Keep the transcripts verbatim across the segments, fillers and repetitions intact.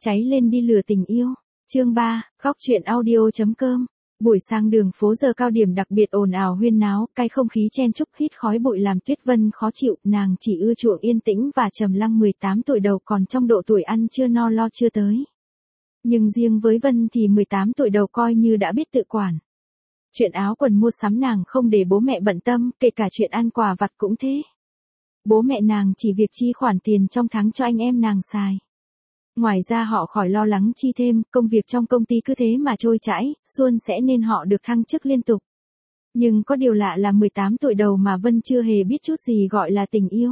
Cháy lên đi lửa tình yêu. Chương ba, góc truyện audio chấm com. Buổi sáng đường phố giờ cao điểm đặc biệt ồn ào huyên náo, cái không khí chen chúc hít khói bụi làm Tuyết Vân khó chịu, nàng chỉ ưa chuộng yên tĩnh và trầm lặng. mười tám tuổi đầu còn trong độ tuổi ăn chưa no lo chưa tới. Nhưng riêng với Vân thì mười tám tuổi đầu coi như đã biết tự quản. Chuyện áo quần mua sắm nàng không để bố mẹ bận tâm, kể cả chuyện ăn quà vặt cũng thế. Bố mẹ nàng chỉ việc chi khoản tiền trong tháng cho anh em nàng xài. Ngoài ra họ khỏi lo lắng chi thêm, công việc trong công ty cứ thế mà trôi chảy, suôn sẻ nên họ được thăng chức liên tục. Nhưng có điều lạ là mười tám tuổi đầu mà Vân chưa hề biết chút gì gọi là tình yêu.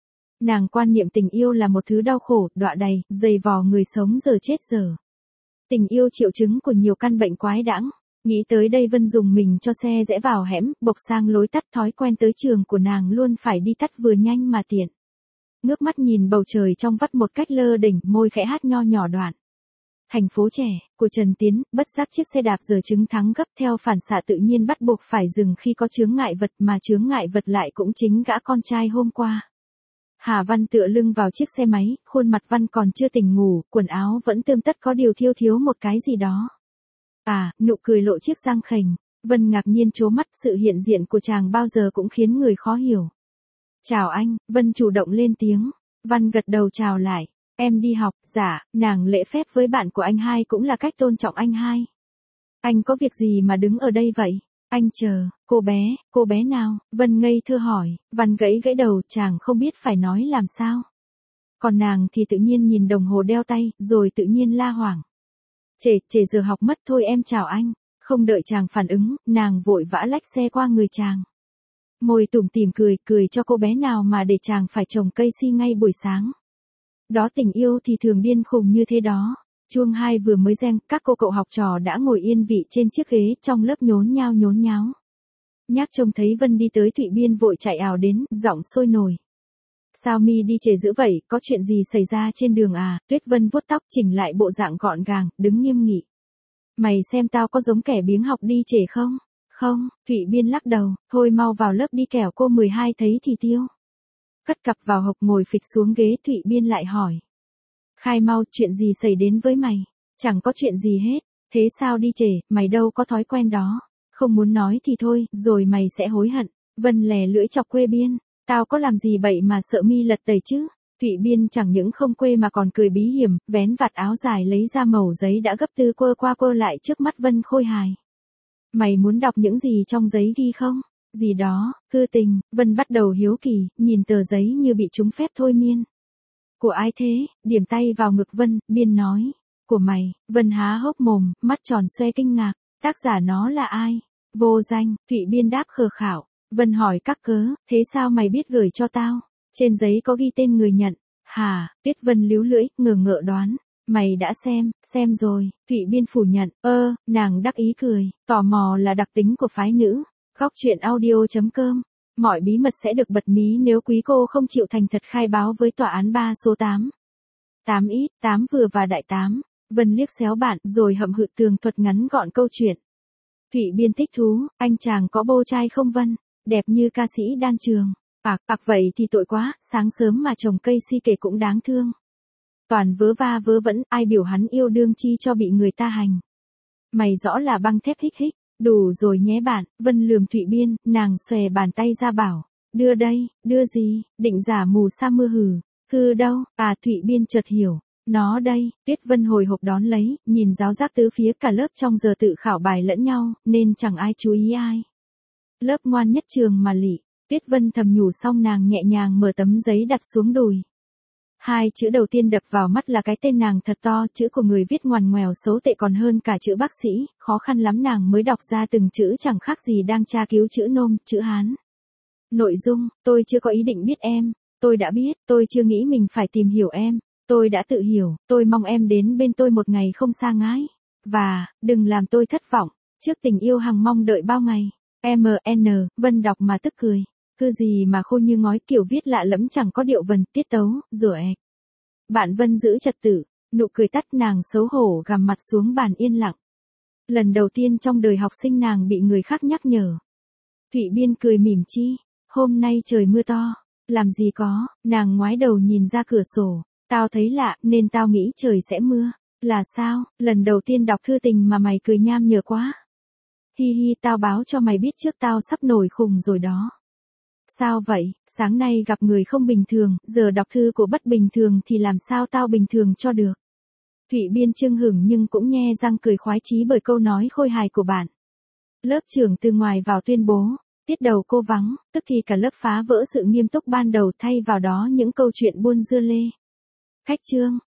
Nàng quan niệm tình yêu là một thứ đau khổ, đọa đầy, dày vò người sống giờ chết giờ. Tình yêu triệu chứng của nhiều căn bệnh quái đãng. Nghĩ tới đây Vân dùng mình cho xe rẽ vào hẻm, bộc sang lối tắt. Thói quen tới trường của nàng luôn phải đi tắt vừa nhanh mà tiện. Ngước mắt nhìn bầu trời trong vắt một cách lơ đỉnh, môi khẽ hát nho nhỏ đoạn. Thành phố trẻ, của Trần Tiến, bất giác chiếc xe đạp giờ chứng thắng gấp theo phản xạ tự nhiên bắt buộc phải dừng khi có chướng ngại vật, mà chướng ngại vật lại cũng chính gã con trai hôm qua. Hà Văn tựa lưng vào chiếc xe máy, khuôn mặt Văn còn chưa tỉnh ngủ, quần áo vẫn tươm tất có điều thiêu thiếu một cái gì đó. À, nụ cười lộ chiếc răng khểnh. Vân ngạc nhiên trố mắt, sự hiện diện của chàng bao giờ cũng khiến người khó hiểu. Chào anh, Vân chủ động lên tiếng. Văn gật đầu chào lại. Em đi học, dạ, nàng lễ phép với bạn của anh hai cũng là cách tôn trọng anh hai. Anh có việc gì mà đứng ở đây vậy? Anh chờ, cô bé, cô bé nào? Vân ngây thơ hỏi. Văn gãy gãy đầu, chàng không biết phải nói làm sao. Còn nàng thì tự nhiên nhìn đồng hồ đeo tay, rồi tự nhiên la hoảng. Trễ, trễ giờ học mất thôi em chào anh. Không đợi chàng phản ứng, nàng vội vã lách xe qua người chàng. Môi tủm tỉm cười, cười cho cô bé nào mà để chàng phải trồng cây si ngay buổi sáng. Đó tình yêu thì thường điên khùng như thế đó. Chuông hai vừa mới reng, các cô cậu học trò đã ngồi yên vị trên chiếc ghế trong lớp nhốn nhao nhốn nháo. Nhác trông thấy Vân đi tới Thụy Biên vội chạy ào đến, giọng sôi nổi. Sao mi đi trễ dữ vậy, có chuyện gì xảy ra trên đường à? Tuyết Vân vuốt tóc chỉnh lại bộ dạng gọn gàng, đứng nghiêm nghị. Mày xem tao có giống kẻ biếng học đi trễ không? Không, Thụy Biên lắc đầu, thôi mau vào lớp đi kẻo cô mười hai thấy thì tiêu. Cất cặp vào hộc ngồi phịch xuống ghế, Thụy Biên lại hỏi. Khai mau, chuyện gì xảy đến với mày? Chẳng có chuyện gì hết, thế sao đi trễ, mày đâu có thói quen đó. Không muốn nói thì thôi, rồi mày sẽ hối hận. Vân lè lưỡi chọc quê Biên, tao có làm gì bậy mà sợ mi lật tẩy chứ? Thụy Biên chẳng những không quê mà còn cười bí hiểm, vén vạt áo dài lấy ra mẩu giấy đã gấp tư quơ qua quơ lại trước mắt Vân khôi hài. Mày muốn đọc những gì trong giấy ghi không? Gì đó, thư tình. Vân bắt đầu hiếu kỳ, nhìn tờ giấy như bị trúng phép thôi miên. Của ai thế? Điểm tay vào ngực Vân, Biên nói. Của mày. Vân há hốc mồm, mắt tròn xoe kinh ngạc. Tác giả nó là ai? Vô danh. Thụy Biên đáp khờ khảo. Vân hỏi các cớ, thế sao mày biết gửi cho tao? Trên giấy có ghi tên người nhận. Hả? Tuyết Vân líu lưỡi, ngờ ngợ đoán. Mày đã xem, xem rồi. Thụy Biên phủ nhận. Ơ, nàng đắc ý cười. Tò mò là đặc tính của phái nữ. Góc truyện audio chấm com. Mọi bí mật sẽ được bật mí nếu quý cô không chịu thành thật khai báo với tòa án ba số tám. tám ít, tám vừa và đại tám. Vân liếc xéo bạn rồi hậm hự tường thuật ngắn gọn câu chuyện. Thụy Biên thích thú, anh chàng có bô trai không Vân? Đẹp như ca sĩ đan trường. Ạc, ạc vậy thì tội quá, sáng sớm mà trồng cây si kể cũng đáng thương. Toàn vớ va vớ vẩn, ai biểu hắn yêu đương chi cho bị người ta hành. Mày rõ là băng thép hích hích, đủ rồi nhé bạn. Vân lườm Thụy Biên, nàng xòe bàn tay ra bảo. Đưa đây, đưa gì, định giả mù sa mưa hừ. Hừ đâu, à Thụy Biên chợt hiểu. Nó đây. Tuyết Vân hồi hộp đón lấy, nhìn giáo giác tứ phía cả lớp trong giờ tự khảo bài lẫn nhau, nên chẳng ai chú ý ai. Lớp ngoan nhất trường mà lị. Tuyết Vân thầm nhủ xong nàng nhẹ nhàng mở tấm giấy đặt xuống đùi. Hai chữ đầu tiên đập vào mắt là cái tên nàng thật to, chữ của người viết ngoằn ngoèo xấu tệ còn hơn cả chữ bác sĩ, khó khăn lắm nàng mới đọc ra từng chữ chẳng khác gì đang tra cứu chữ nôm, chữ Hán. Nội dung, tôi chưa có ý định biết em, tôi đã biết, tôi chưa nghĩ mình phải tìm hiểu em, tôi đã tự hiểu, tôi mong em đến bên tôi một ngày không xa ngái. Và, đừng làm tôi thất vọng, trước tình yêu hằng mong đợi bao ngày. em en, Vân đọc mà tức cười. Cứ gì mà khô như ngói, kiểu viết lạ lẫm chẳng có điệu vần, tiết tấu, rửa ẹc. Bạn Vân giữ trật tự, nụ cười tắt nàng xấu hổ gằm mặt xuống bàn yên lặng. Lần đầu tiên trong đời học sinh nàng bị người khác nhắc nhở. Thụy Biên cười mỉm chi, hôm nay trời mưa to, làm gì có, nàng ngoái đầu nhìn ra cửa sổ. Tao thấy lạ, nên tao nghĩ trời sẽ mưa. Là sao, lần đầu tiên đọc thư tình mà mày cười nham nhở quá. Hi hi, tao báo cho mày biết trước, tao sắp nổi khùng rồi đó. Sao vậy, sáng nay gặp người không bình thường, giờ đọc thư của bất bình thường thì làm sao tao bình thường cho được. Thụy Biên chưng hửng nhưng cũng nhe răng cười khoái chí bởi câu nói khôi hài của bạn. Lớp trưởng từ ngoài vào tuyên bố, tiết đầu cô vắng, tức thì cả lớp phá vỡ sự nghiêm túc ban đầu thay vào đó những câu chuyện buôn dưa lê. Khách trương,